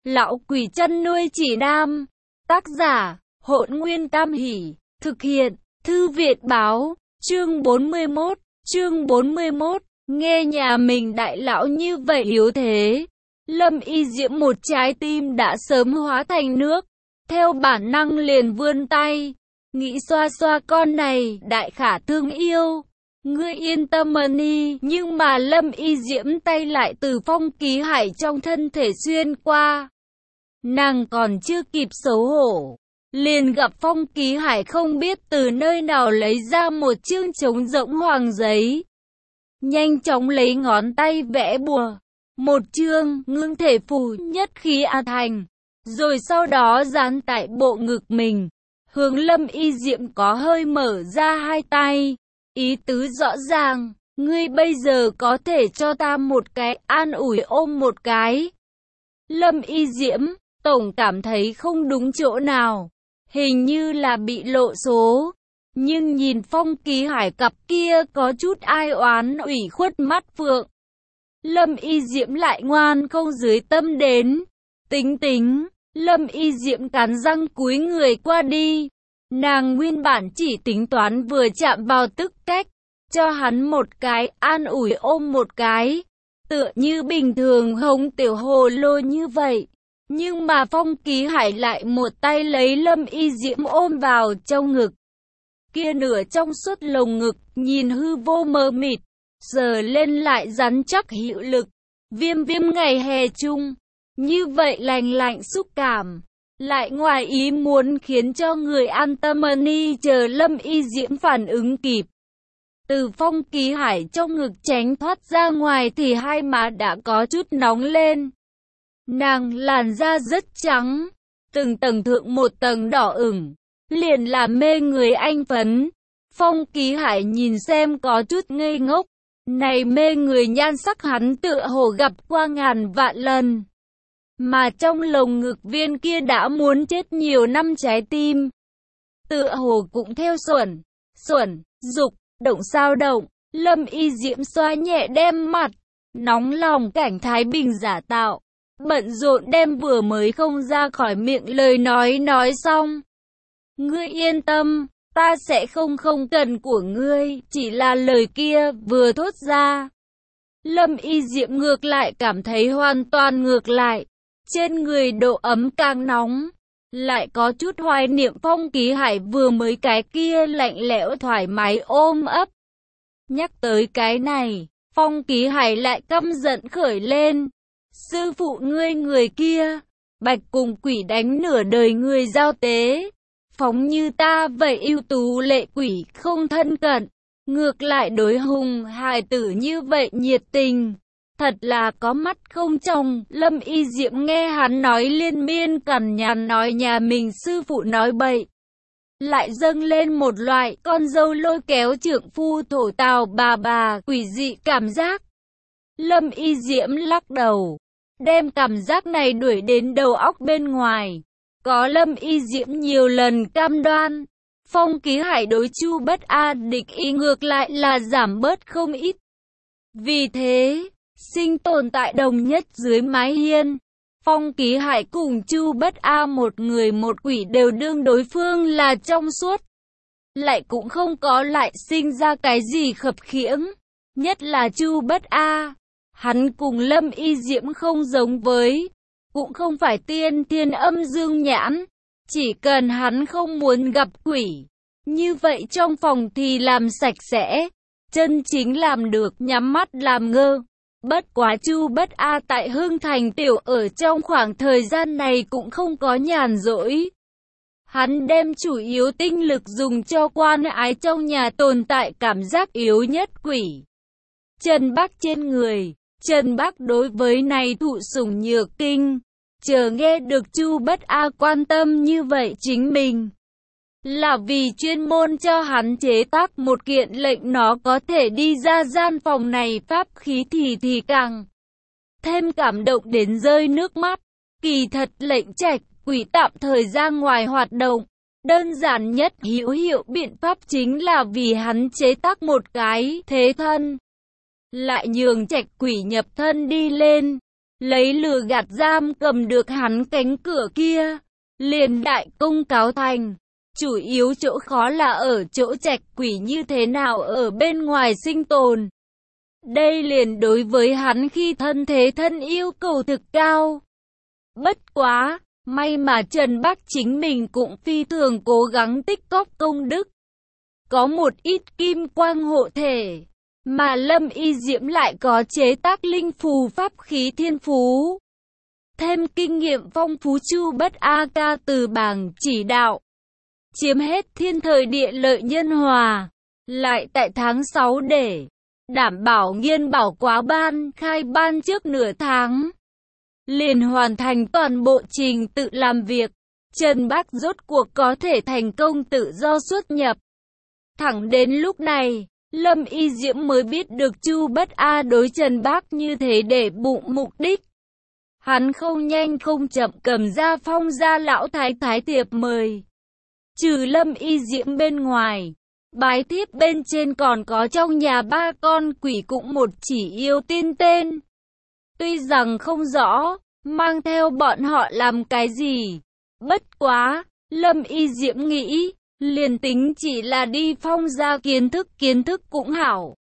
Lão quỷ chăn nuôi chỉ nam. Tác giả, Hỗn Nguyên Tam Hỷ. Thực hiện, Thư viện báo. Chương 41. Chương 41. Nghe nhà mình đại lão như vậy yếu thế. Lâm Y Diễm một trái tim đã sớm hóa thành nước. Theo bản năng liền vươn tay. Nghĩ xoa xoa con này, đại khả thương yêu. Ngươi yên tâm đi, nhưng mà Lâm Y Diễm tay lại từ Phong Ký Hải trong thân thể xuyên qua. Nàng còn chưa kịp xấu hổ, liền gặp Phong Ký Hải không biết từ nơi nào lấy ra một chương trống rỗng hoàng giấy. Nhanh chóng lấy ngón tay vẽ bùa, một chương ngưng thể phù nhất khí a thành, rồi sau đó dán tại bộ ngực mình, hướng Lâm Y Diễm có hơi mở ra hai tay. Ý tứ rõ ràng, ngươi bây giờ có thể cho ta một cái, an ủi ôm một cái. Lâm Y Diễm, tổng cảm thấy không đúng chỗ nào, hình như là bị lộ số. Nhưng nhìn Phong Ký Hải cặp kia có chút ai oán ủy khuất mắt phượng. Lâm Y Diễm lại ngoan không dưới tâm đến. Tính, Lâm Y Diễm cắn răng cúi người qua đi. Nàng nguyên bản chỉ tính toán vừa chạm vào tức cách, cho hắn một cái, an ủi ôm một cái, tựa như bình thường hống tiểu hồ lô như vậy. Nhưng mà Phong Ký Hải lại một tay lấy Lâm Y Diễm ôm vào trong ngực. Kia nửa trong suốt lồng ngực, nhìn hư vô mờ mịt, giờ lên lại rắn chắc hữu lực, viêm ngày hè chung. Như vậy lành lạnh xúc cảm, lại ngoài ý muốn khiến cho người an tâm đi chờ Lâm Y Diễm phản ứng kịp. Từ Phong Ký Hải trong ngực tránh thoát ra ngoài thì hai má đã có chút nóng lên. Nàng làn da rất trắng, từng tầng thượng một tầng đỏ ửng, liền làm mê người anh phấn. Phong Ký Hải nhìn xem có chút ngây ngốc, này mê người nhan sắc hắn tựa hồ gặp qua ngàn vạn lần. Mà trong lồng ngực viên kia đã muốn chết nhiều năm trái tim, tựa hồ cũng theo xuẩn, dục, động sao động. Lâm Y Diễm xoa nhẹ đem mặt, nóng lòng cảnh thái bình giả tạo, bận rộn đem vừa mới không ra khỏi miệng lời nói xong. Ngươi yên tâm, ta sẽ không cần của ngươi, chỉ là lời kia vừa thốt ra. Lâm Y Diễm ngược lại cảm thấy hoàn toàn ngược lại. Trên người độ ấm càng nóng, lại có chút hoài niệm Phong Ký Hải vừa mới cái kia lạnh lẽo thoải mái ôm ấp. Nhắc tới cái này, Phong Ký Hải lại căm giận khởi lên. Sư phụ ngươi người kia, bạch cùng quỷ đánh nửa đời người giao tế. Phóng như ta vậy ưu tú lệ quỷ không thân cận, ngược lại đối hùng hài tử như vậy nhiệt tình. Thật là có mắt không tròng. Lâm Y Diễm nghe hắn nói liên miên cằn nhằn nói nhà mình sư phụ nói bậy, lại dâng lên một loại con dâu lôi kéo trượng phu thổ tào bà quỷ dị cảm giác. Lâm Y Diễm lắc đầu, đem cảm giác này đuổi đến đầu óc bên ngoài. Có Lâm Y Diễm nhiều lần cam đoan, Phong Ký Hải đối Chu Bất A địch ý ngược lại là giảm bớt không ít. Vì thế, sinh tồn tại đồng nhất dưới mái hiên, Phong Ký Hải cùng Chu Bất A một người một quỷ đều đương đối phương là trong suốt. Lại cũng không có lại sinh ra cái gì khập khiễng. Nhất là Chu Bất A, hắn cùng Lâm Y Diễm không giống với, cũng không phải tiên thiên âm dương nhãn. Chỉ cần hắn không muốn gặp quỷ, như vậy trong phòng thì làm sạch sẽ, chân chính làm được nhắm mắt làm ngơ. Bất quá Chu Bất A tại Hưng Thành Tiểu ở trong khoảng thời gian này cũng không có nhàn rỗi. Hắn đem chủ yếu tinh lực dùng cho quan ái trong nhà tồn tại cảm giác yếu nhất quỷ Trần Bắc trên người. Trần Bắc đối với này thụ sủng nhược kinh, chờ nghe được Chu Bất A quan tâm như vậy chính mình, là vì chuyên môn cho hắn chế tác một kiện lệnh nó có thể đi ra gian phòng này pháp khí thì càng thêm cảm động đến rơi nước mắt. Kỳ thật lệnh trạch quỷ tạm thời ra ngoài hoạt động, đơn giản nhất hữu hiệu biện pháp chính là vì hắn chế tác một cái thế thân, lại nhường trạch quỷ nhập thân đi lên. lấy lừa gạt giam cầm được hắn cánh cửa kia, liền đại công cáo thành. Chủ yếu chỗ khó là ở chỗ trạch quỷ như thế nào ở bên ngoài sinh tồn. Đây liền đối với hắn khi thân thế thân yêu cầu thực cao. Bất quá, may mà Trần Bắc chính mình cũng phi thường cố gắng tích cóp công đức. Có một ít kim quang hộ thể, mà Lâm Y Diễm lại có chế tác linh phù pháp khí thiên phú. Thêm kinh nghiệm phong phú Chu Bất A ca từ bảng chỉ đạo. Chiếm hết thiên thời địa lợi nhân hòa. Lại tại tháng 6 để đảm bảo nghiên bảo quá ban khai ban trước nửa tháng. Liền hoàn thành toàn bộ trình tự làm việc. Trần Bắc rốt cuộc có thể thành công tự do xuất nhập. Thẳng đến lúc này, Lâm Y Diễm mới biết được Chu Bất A đối Trần Bắc như thế để bụng mục đích. Hắn không nhanh không chậm cầm ra phong gia lão thái thiệp mời. Trừ Lâm Y Diễm bên ngoài, bái thiếp bên trên còn có trong nhà 3 con quỷ cũng một chỉ yêu tiên tên. Tuy rằng không rõ, mang theo bọn họ làm cái gì. Bất quá, Lâm Y Diễm nghĩ, liền tính chỉ là đi phong gia kiến thức cũng hảo.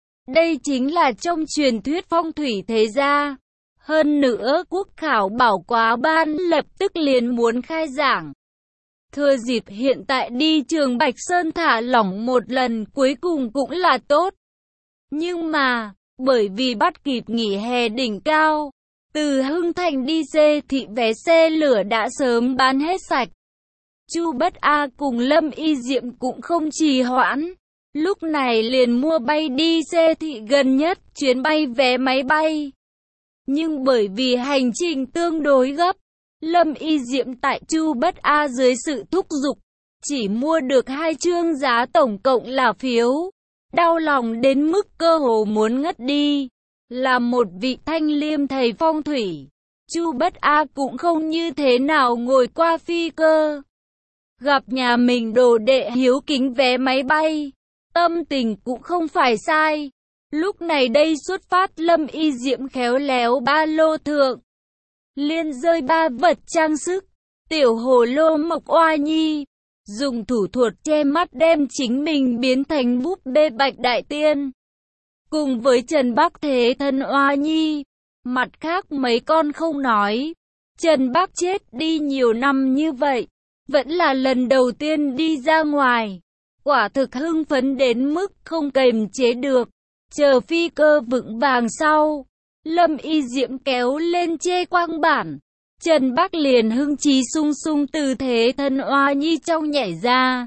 Đây chính là trong truyền thuyết phong thủy thế gia. Hơn nữa quốc khảo bảo quá ban lập tức liền muốn khai giảng. Thừa dịp hiện tại đi trường Bạch Sơn thả lỏng một lần cuối cùng cũng là tốt. Nhưng mà, bởi vì bắt kịp nghỉ hè đỉnh cao, từ Hưng Thành đi xe thị vé xe lửa đã sớm bán hết sạch. Chu Bất A cùng Lâm Y Diệm cũng không trì hoãn. Lúc này liền mua bay đi xe thị gần nhất chuyến bay vé máy bay. Nhưng bởi vì hành trình tương đối gấp, Lâm Y Diệm tại Chu Bất A dưới sự thúc giục, chỉ mua được 2 chương giá tổng cộng là phiếu. Đau lòng đến mức cơ hồ muốn ngất đi. Là một vị thanh liêm thầy phong thủy, Chu Bất A cũng không như thế nào ngồi qua phi cơ. Gặp nhà mình đồ đệ hiếu kính vé máy bay, tâm tình cũng không phải sai. Lúc này đây xuất phát Lâm Y Diệm khéo léo ba lô thượng. Liên rơi 3 vật trang sức, tiểu hồ lô mộc oa nhi. Dùng thủ thuật che mắt đem chính mình biến thành búp bê Bạch Đại Tiên. Cùng với Trần Bắc thế thân oa nhi. Mặt khác mấy con không nói. Trần Bắc chết đi nhiều năm như vậy. Vẫn là lần đầu tiên đi ra ngoài. Quả thực hưng phấn đến mức không kềm chế được. Chờ phi cơ vững vàng sau, Lâm Y Diễm kéo lên chê quang bản. Trần Bắc liền hưng trí sung sung từ thế thân oa nhi trong nhảy ra.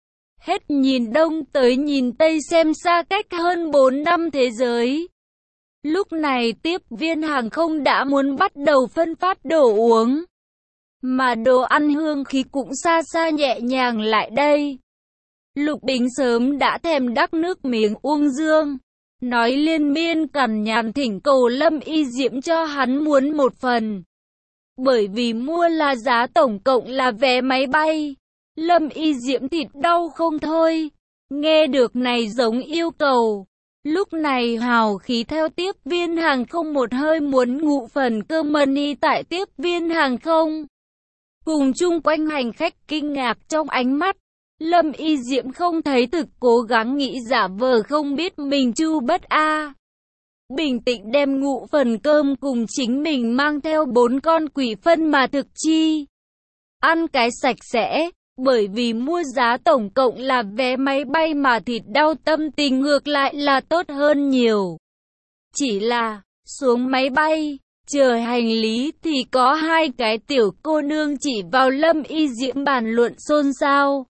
Hết nhìn đông tới nhìn tây xem xa cách hơn 4 năm thế giới. Lúc này tiếp viên hàng không đã muốn bắt đầu phân phát đồ uống. Mà đồ ăn hương khí cũng xa xa nhẹ nhàng lại đây. Lục Bính sớm đã thèm đắc nước miếng uông dương. Nói liên miên cằn nhằn thỉnh cầu Lâm Y Diễm cho hắn muốn một phần. Bởi vì mua là giá tổng cộng là vé máy bay. Lâm Y Diễm thịt đau không thôi. Nghe được này giống yêu cầu. Lúc này hào khí theo tiếp viên hàng không một hơi muốn ngụ phần cơm money tại tiếp viên hàng không. Cùng chung quanh hành khách kinh ngạc trong ánh mắt. Lâm Y Diễm không thấy thực cố gắng nghĩ giả vờ không biết mình Chu Bất A. Bình tĩnh đem ngụ phần cơm cùng chính mình mang theo 4 con quỷ phân mà thực chi. Ăn cái sạch sẽ, bởi vì mua giá tổng cộng là vé máy bay mà thịt đau tâm tình ngược lại là tốt hơn nhiều. Chỉ là, xuống máy bay, chờ hành lý thì có 2 cái tiểu cô nương chỉ vào Lâm Y Diễm bàn luận xôn xao.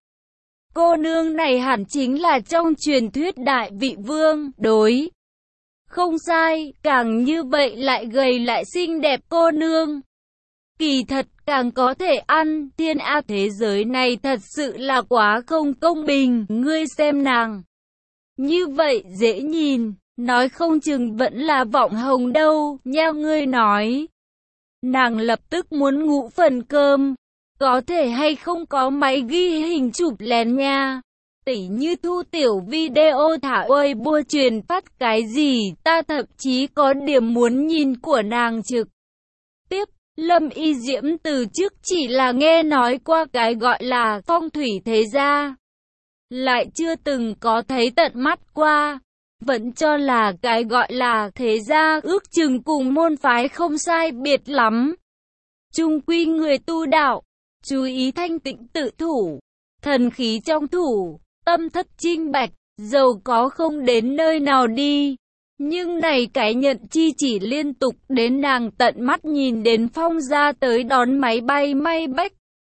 Cô nương này hẳn chính là trong truyền thuyết đại vị vương, đối. Không sai, càng như vậy lại gầy lại xinh đẹp cô nương. Kỳ thật càng có thể ăn, thiên a thế giới này thật sự là quá không công bình, ngươi xem nàng. Như vậy dễ nhìn, nói không chừng vẫn là vọng hồng đâu, nha ngươi nói. Nàng lập tức muốn ngủ phần cơm. Có thể hay không có máy ghi hình chụp lén nha. Tỉ như thu tiểu video thả Weibo truyền phát cái gì, ta thậm chí có điểm muốn nhìn của nàng trực. Lâm Y Diễm từ trước chỉ là nghe nói qua cái gọi là phong thủy thế gia, lại chưa từng có thấy tận mắt qua, vẫn cho là cái gọi là thế gia ước chừng cùng môn phái không sai biệt lắm. Chung quy người tu đạo, chú ý thanh tịnh tự thủ, thần khí trong thủ, tâm thất trinh bạch, giàu có không đến nơi nào đi. Nhưng này cái nhận chi chỉ liên tục đến nàng tận mắt nhìn đến Phong gia tới đón máy bay may bách.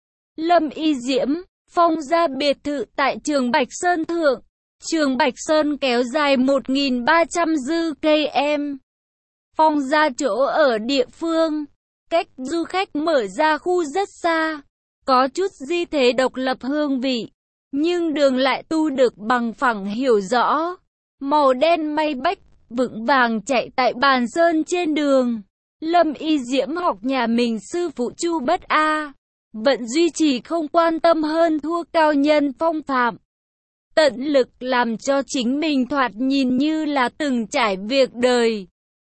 Lâm Y Diễm, Phong gia biệt thự tại Trường Bạch Sơn Thượng. Trường Bạch Sơn kéo dài 1.300 dư km. Phong gia chỗ ở địa phương, cách du khách mở ra khu rất xa, có chút di thế độc lập hương vị, nhưng đường lại tu được bằng phẳng hiểu rõ. Màu đen may bách, vững vàng chạy tại bàn sơn trên đường. Lâm Y Diễm học nhà mình sư phụ Chu Bất A, vẫn duy trì không quan tâm hơn thua cao nhân phong phạm, tận lực làm cho chính mình thoạt nhìn như là từng trải việc đời.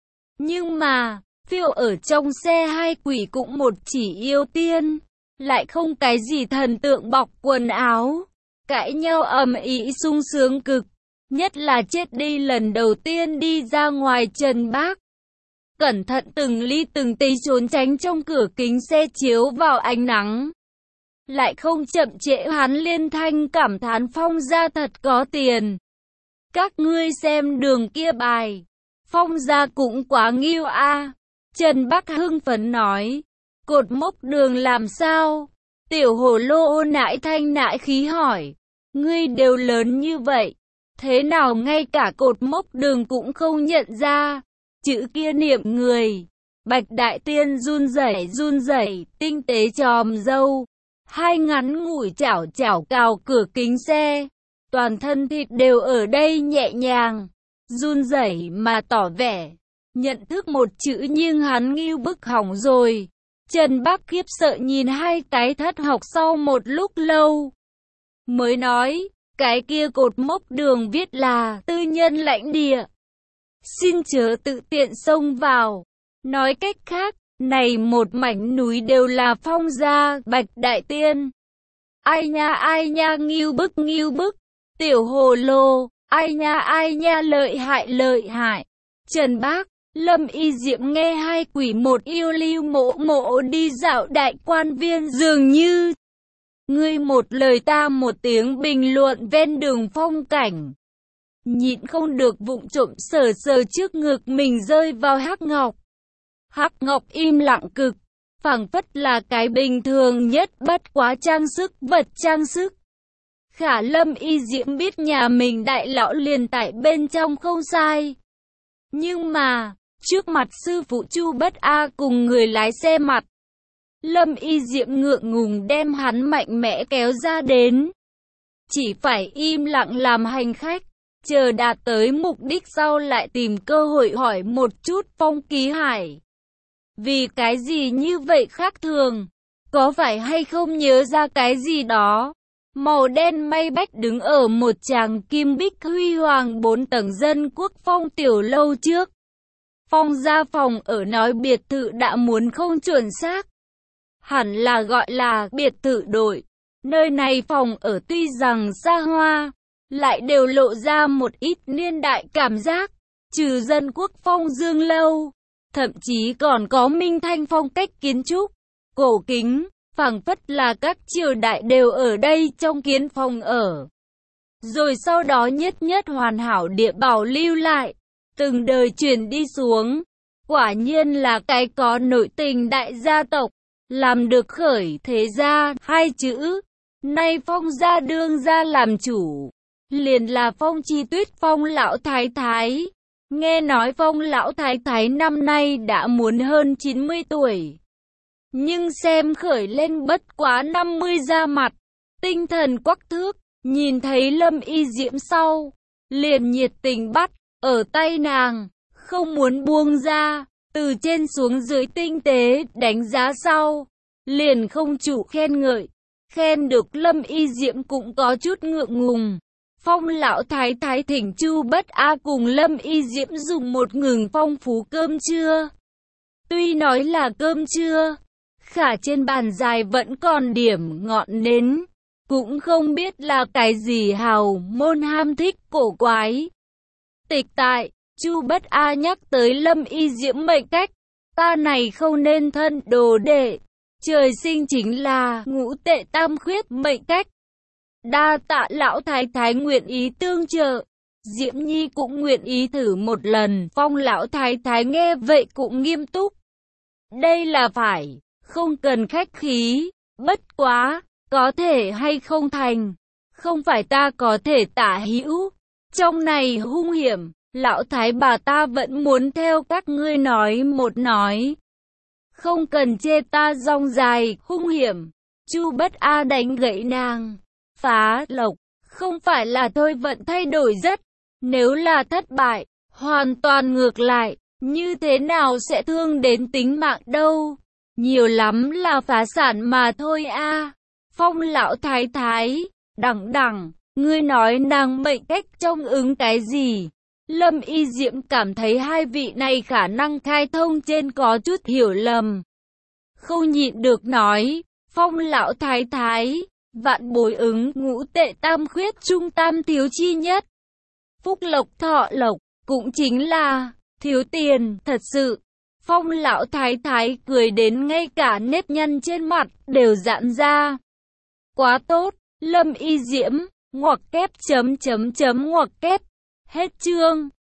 Nhưng mà, phiêu ở trong xe hai quỷ cũng một chỉ yêu tiên, lại không cái gì thần tượng bọc quần áo, cãi nhau ầm ĩ sung sướng cực. Nhất là chết đi lần đầu tiên đi ra ngoài Trần Bác, cẩn thận từng ly từng tí trốn tránh trong cửa kính xe chiếu vào ánh nắng. Lại không chậm trễ hắn liên thanh cảm thán Phong gia thật có tiền. Các ngươi xem đường kia bài, Phong gia cũng quá nghiêu a. Trần Bác hưng phấn nói, cột mốc đường làm sao? Tiểu Hồ Lô nãi thanh nãi khí hỏi, ngươi đều lớn như vậy, thế nào ngay cả cột mốc đường cũng không nhận ra? Chữ kia niệm người. Bạch Đại Tiên run rẩy, tinh tế chòm râu, hai ngắn ngủi chảo chảo cào cửa kính xe, toàn thân thịt đều ở đây nhẹ nhàng, run rẩy mà tỏ vẻ nhận thức một chữ, nhưng hắn nghiêu bức hỏng rồi. Trần Bác khiếp sợ nhìn hai cái thất học sau một lúc lâu, mới nói, cái kia cột mốc đường viết là tư nhân lãnh địa, xin chớ tự tiện xông vào. Nói cách khác, này một mảnh núi đều là Phong gia. Bạch Đại Tiên, ai nha nghiêu bức. Tiểu Hồ Lô, ai nha lợi hại. Trần Bác, Lâm Y Diễm nghe hai quỷ một yêu lưu mộ đi dạo đại quan viên dường như. Ngươi một lời ta một tiếng bình luận ven đường phong cảnh. Nhịn không được vụng trộm sờ trước ngực mình rơi vào Hắc Ngọc. Hắc Ngọc im lặng cực, phảng phất là cái bình thường nhất bất quá vật trang sức. Khả Lâm Y Diễm biết nhà mình đại lão liền tại bên trong không sai. Nhưng mà, trước mặt sư phụ Chu Bất A cùng người lái xe mặt, Lâm Y Diễm ngượng ngùng đem hắn mạnh mẽ kéo ra đến. Chỉ phải im lặng làm hành khách, chờ đạt tới mục đích sau lại tìm cơ hội hỏi một chút Phong Ký Hải. Vì cái gì như vậy khác thường? Có phải hay không nhớ ra cái gì đó? Màu đen may bách đứng ở một tràng kim bích huy hoàng 4 tầng dân quốc phong tiểu lâu trước. Phong gia phòng ở nói biệt thự đã muốn không chuẩn xác, hẳn là gọi là biệt thự đội. Nơi này phòng ở tuy rằng xa hoa, lại đều lộ ra một ít niên đại cảm giác. Trừ dân quốc phong dương lâu, thậm chí còn có minh thanh phong cách kiến trúc cổ kính, phảng phất là các triều đại đều ở đây trong kiến phòng ở. Rồi sau đó nhất hoàn hảo địa bảo lưu lại, từng đời truyền đi xuống. Quả nhiên là cái có nội tình đại gia tộc, làm được khởi thế gia hai chữ. Nay Phong gia đương gia làm chủ, liền là Phong Chi Tuyết Phong lão thái thái. Nghe nói Phong lão thái thái năm nay đã muốn hơn 90 tuổi. Nhưng xem khởi lên bất quá 50 ra mặt, tinh thần quắc thước, nhìn thấy Lâm Y Diễm sau, liền nhiệt tình bắt ở tay nàng, không muốn buông ra, từ trên xuống dưới tinh tế đánh giá sau, liền không chủ khen ngợi, khen được Lâm Y Diễm cũng có chút ngượng ngùng. Phong lão thái thái thỉnh Chu Bất A cùng Lâm Y Diễm dùng một ngừng phong phú cơm trưa. Tuy nói là cơm trưa, Khả trên bàn dài vẫn còn điểm ngọn nến. Cũng không biết là cái gì hào môn ham thích cổ quái. Tịch tại, Chu Bất A nhắc tới Lâm Y Diễm mệnh cách. Ta này không nên thân đồ đệ. Trời sinh chính là ngũ tệ tam khuyết mệnh cách. Đa tạ lão thái thái nguyện ý tương trợ. Diễm Nhi cũng nguyện ý thử một lần. Phong lão thái thái nghe vậy cũng nghiêm túc. Đây là phải, không cần khách khí. Bất quá, có thể hay không thành. Không phải ta có thể tả hữu. Trong này hung hiểm, lão thái bà ta vẫn muốn theo các ngươi nói một nói. Không cần chê ta rong dài, hung hiểm. Chu Bất A đánh gãy nàng. Phá lộc, không phải là thôi vận thay đổi rất. Nếu là thất bại, hoàn toàn ngược lại, như thế nào sẽ thương đến tính mạng đâu. Nhiều lắm là phá sản mà thôi a. Phong lão thái thái, đẳng, ngươi nói nàng mệnh cách trong ứng cái gì? Lâm Y Diễm cảm thấy hai vị này khả năng khai thông trên có chút hiểu lầm. Không nhịn được nói, Phong lão thái thái, vạn bối ứng ngũ tệ tam khuyết trung tam thiếu chi nhất. Phúc lộc thọ lộc, cũng chính là thiếu tiền, thật sự. Phong lão thái thái cười đến ngay cả nếp nhăn trên mặt đều giãn ra. Quá tốt, Lâm Y Diễm, ngoặc kép chấm ngoặc kép. Hết chương.